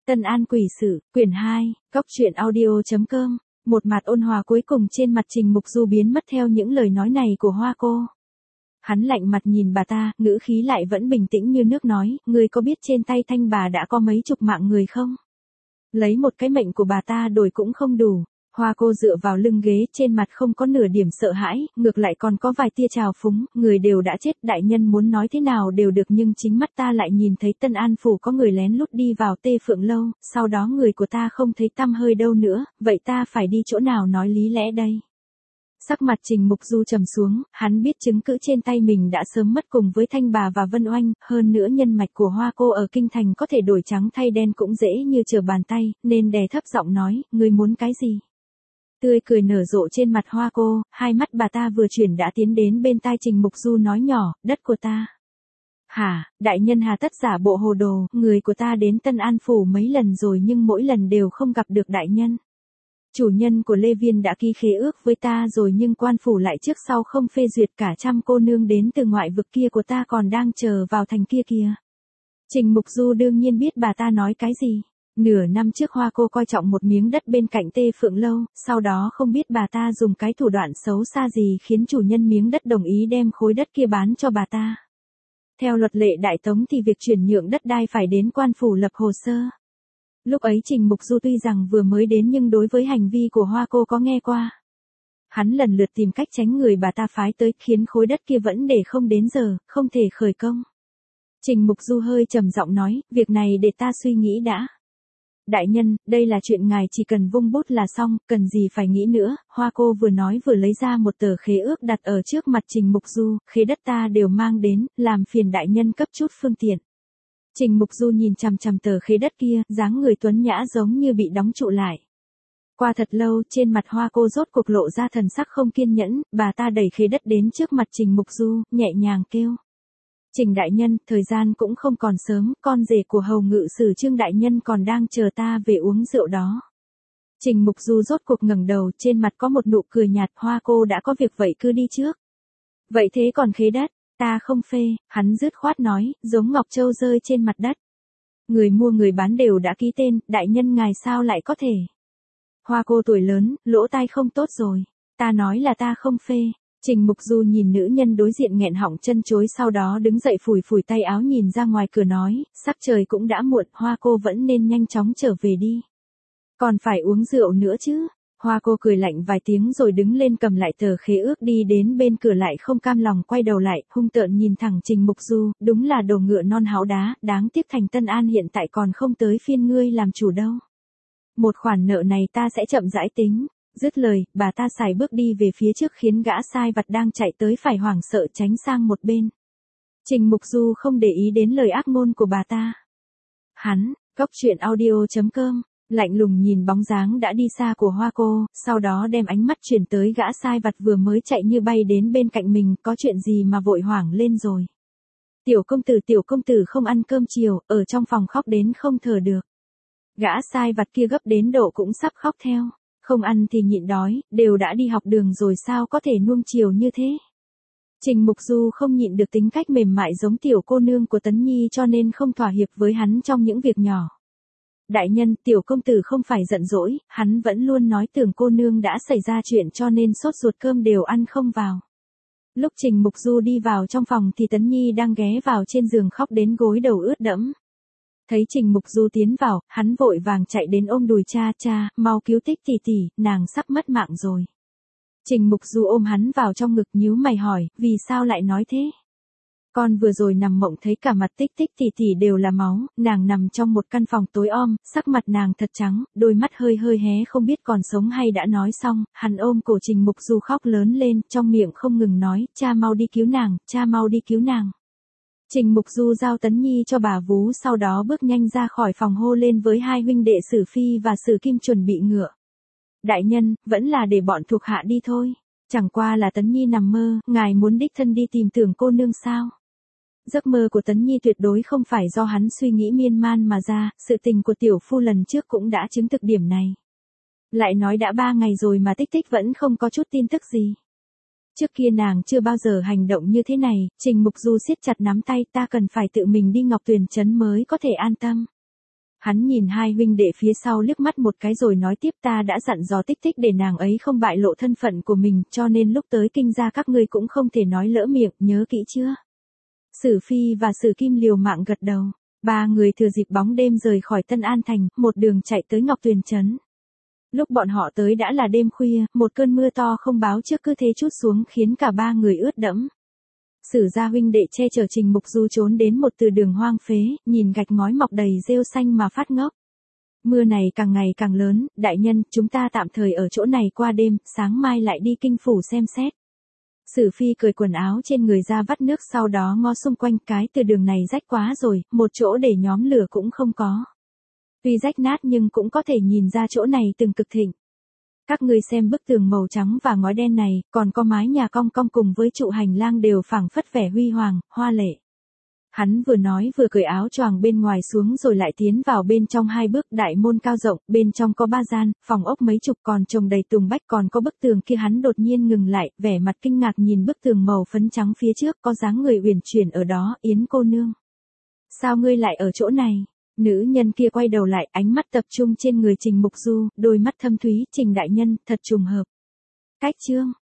Tân An Quỷ Sự, quyển 2, Cóc truyện audio.com. Một mặt ôn hòa cuối cùng trên mặt Trình Mục Du biến mất theo những lời nói này của Hoa cô. Hắn lạnh mặt nhìn bà ta, ngữ khí lại vẫn bình tĩnh như nước nói, ngươi có biết trên tay Thanh bà đã có mấy chục mạng người không? Lấy một cái mệnh của bà ta đổi cũng không đủ. Hoa cô dựa vào lưng ghế, trên mặt không có nửa điểm sợ hãi, ngược lại còn có vài tia trào phúng, người đều đã chết, đại nhân muốn nói thế nào đều được, nhưng chính mắt ta lại nhìn thấy Tân An phủ có người lén lút đi vào Tê Phượng lâu, sau đó người của ta không thấy tăm hơi đâu nữa, vậy ta phải đi chỗ nào nói lý lẽ đây? Sắc mặt Trình Mục Du trầm xuống, hắn biết chứng cứ trên tay mình đã sớm mất cùng với Thanh bà và Vân Oanh, hơn nữa nhân mạch của Hoa cô ở kinh thành có thể đổi trắng thay đen cũng dễ như trở bàn tay, nên đè thấp giọng nói, ngươi muốn cái gì? Tươi cười nở rộ trên mặt Hoa cô, hai mắt bà ta vừa chuyển đã tiến đến bên tai Trình Mục Du nói nhỏ, đất của ta. Hả, đại nhân hà tất giả bộ hồ đồ, người của ta đến Tân An phủ mấy lần rồi nhưng mỗi lần đều không gặp được đại nhân. Chủ nhân của Lê Viên đã ký khế ước với ta rồi nhưng quan phủ lại trước sau không phê duyệt, cả trăm cô nương đến từ ngoại vực kia của ta còn đang chờ vào thành kia kìa. Trình Mục Du đương nhiên biết bà ta nói cái gì. Nửa năm trước Hoa cô coi trọng một miếng đất bên cạnh Tê Phượng lâu, sau đó không biết bà ta dùng cái thủ đoạn xấu xa gì khiến chủ nhân miếng đất đồng ý đem khối đất kia bán cho bà ta. Theo luật lệ Đại Tống thì việc chuyển nhượng đất đai phải đến quan phủ lập hồ sơ. Lúc ấy Trình Mục Du tuy rằng vừa mới đến nhưng đối với hành vi của Hoa cô có nghe qua. Hắn lần lượt tìm cách tránh người bà ta phái tới, khiến khối đất kia vẫn để không đến giờ, không thể khởi công. Trình Mục Du hơi trầm giọng nói, việc này để ta suy nghĩ đã. Đại nhân, đây là chuyện ngài chỉ cần vung bút là xong, cần gì phải nghĩ nữa. Hoa cô vừa nói vừa lấy ra một tờ khế ước đặt ở trước mặt Trình Mục Du, khế đất ta đều mang đến, làm phiền đại nhân cấp chút phương tiện. Trình Mục Du nhìn chằm chằm tờ khế đất kia, dáng người tuấn nhã giống như bị đóng trụ lại. Qua thật lâu, trên mặt Hoa cô rốt cuộc lộ ra thần sắc không kiên nhẫn, bà ta đẩy khế đất đến trước mặt Trình Mục Du, nhẹ nhàng kêu. Trình đại nhân, thời gian cũng không còn sớm, con rể của hầu ngự sử Trương đại nhân còn đang chờ ta về uống rượu đó. Trình Mục Du rốt cuộc ngẩng đầu, trên mặt có một nụ cười nhạt, Hoa cô đã có việc vậy cứ đi trước. Vậy thế còn khế đất, ta không phê, hắn dứt khoát nói, giống ngọc châu rơi trên mặt đất. Người mua người bán đều đã ký tên, đại nhân ngài sao lại có thể. Hoa cô tuổi lớn, lỗ tai không tốt rồi, ta nói là ta không phê. Trình Mục Du nhìn nữ nhân đối diện nghẹn họng chân chối, sau đó đứng dậy phủi phủi tay áo nhìn ra ngoài cửa nói, sắc trời cũng đã muộn, Hoa cô vẫn nên nhanh chóng trở về đi. Còn phải uống rượu nữa chứ. Hoa cô cười lạnh vài tiếng rồi đứng lên cầm lại tờ khế ước đi đến bên cửa, lại không cam lòng quay đầu lại, hung tợn nhìn thẳng Trình Mục Du, đúng là đồ ngựa non háo đá, đáng tiếc thành Tân An hiện tại còn không tới phiên ngươi làm chủ đâu. Một khoản nợ này ta sẽ chậm rãi tính. Dứt lời, bà ta sải bước đi về phía trước khiến gã sai vặt đang chạy tới phải hoảng sợ tránh sang một bên. Trình Mục Du không để ý đến lời ác ngôn của bà ta. Hắn, Cóc truyện audio.com, lạnh lùng nhìn bóng dáng đã đi xa của Hoa cô, sau đó đem ánh mắt chuyển tới gã sai vặt vừa mới chạy như bay đến bên cạnh mình, có chuyện gì mà vội hoảng lên rồi. Tiểu công tử không ăn cơm chiều, ở trong phòng khóc đến không thở được. Gã sai vặt kia gấp đến độ cũng sắp khóc theo. Không ăn thì nhịn đói, đều đã đi học đường rồi sao có thể nuông chiều như thế. Trình Mục Du không nhịn được tính cách mềm mại giống tiểu cô nương của Tấn Nhi cho nên không thỏa hiệp với hắn trong những việc nhỏ. Đại nhân, tiểu công tử không phải giận dỗi, hắn vẫn luôn nói tưởng cô nương đã xảy ra chuyện cho nên sốt ruột cơm đều ăn không vào. Lúc Trình Mục Du đi vào trong phòng thì Tấn Nhi đang ghé vào trên giường khóc đến gối đầu ướt đẫm. Thấy Trình Mục Du tiến vào, hắn vội vàng chạy đến ôm đùi cha, mau cứu Tích tỷ tỷ, nàng sắp mất mạng rồi. Trình Mục Du ôm hắn vào trong ngực nhíu mày hỏi, vì sao lại nói thế? Con vừa rồi nằm mộng thấy cả mặt Tích tỷ tỷ đều là máu, nàng nằm trong một căn phòng tối om, sắc mặt nàng thật trắng, đôi mắt hơi hé không biết còn sống hay đã nói xong, hắn ôm cổ Trình Mục Du khóc lớn lên, trong miệng không ngừng nói, cha mau đi cứu nàng, cha mau đi cứu nàng. Trình Mục Du giao Tấn Nhi cho bà vú, sau đó bước nhanh ra khỏi phòng hô lên với hai huynh đệ Sử Phi và Sử Kim chuẩn bị ngựa. Đại nhân, vẫn là để bọn thuộc hạ đi thôi. Chẳng qua là Tấn Nhi nằm mơ, ngài muốn đích thân đi tìm tưởng cô nương sao? Giấc mơ của Tấn Nhi tuyệt đối không phải do hắn suy nghĩ miên man mà ra, sự tình của tiểu phu lần trước cũng đã chứng thực điểm này. Lại nói đã 3 ngày rồi mà Tích vẫn không có chút tin tức gì. Trước kia nàng chưa bao giờ hành động như thế này, Trình Mục Du siết chặt nắm tay, ta cần phải tự mình đi Ngọc Tuyền Trấn mới có thể an tâm. Hắn nhìn hai huynh đệ phía sau liếc mắt một cái rồi nói tiếp, ta đã dặn dò Tích Tích để nàng ấy không bại lộ thân phận của mình, cho nên lúc tới kinh gia các ngươi cũng không thể nói lỡ miệng, nhớ kỹ chưa? Sử Phi và Sử Kim liều mạng gật đầu. Ba người thừa dịp bóng đêm rời khỏi Tân An Thành, một đường chạy tới Ngọc Tuyền Trấn. Lúc bọn họ tới đã là đêm khuya, một cơn mưa to không báo trước cứ thế trút xuống khiến cả ba người ướt đẫm. Sử gia huynh đệ che chở Trình Mục Du trốn đến một từ đường hoang phế, nhìn gạch ngói mọc đầy rêu xanh mà phát ngốc. Mưa này càng ngày càng lớn, đại nhân, chúng ta tạm thời ở chỗ này qua đêm, sáng mai lại đi kinh phủ xem xét. Sử Phi cởi quần áo trên người ra vắt nước, sau đó ngó xung quanh, cái từ đường này rách quá rồi, một chỗ để nhóm lửa cũng không có. Tuy rách nát nhưng cũng có thể nhìn ra chỗ này từng cực thịnh. Các ngươi xem bức tường màu trắng và ngói đen này, còn có mái nhà cong cong cùng với trụ hành lang đều phảng phất vẻ huy hoàng, hoa lệ. Hắn vừa nói vừa cởi áo choàng bên ngoài xuống rồi lại tiến vào bên trong hai bước, đại môn cao rộng, bên trong có 3 gian, phòng ốc mấy chục còn trồng đầy tùng bách, còn có bức tường kia. Hắn đột nhiên ngừng lại, vẻ mặt kinh ngạc nhìn bức tường màu phấn trắng phía trước, có dáng người uyển chuyển ở đó, Yến cô nương. Sao ngươi lại ở chỗ này? Nữ nhân kia quay đầu lại, ánh mắt tập trung trên người Trình Mục Du, đôi mắt thâm thúy, Trình đại nhân, thật trùng hợp. Cách chương.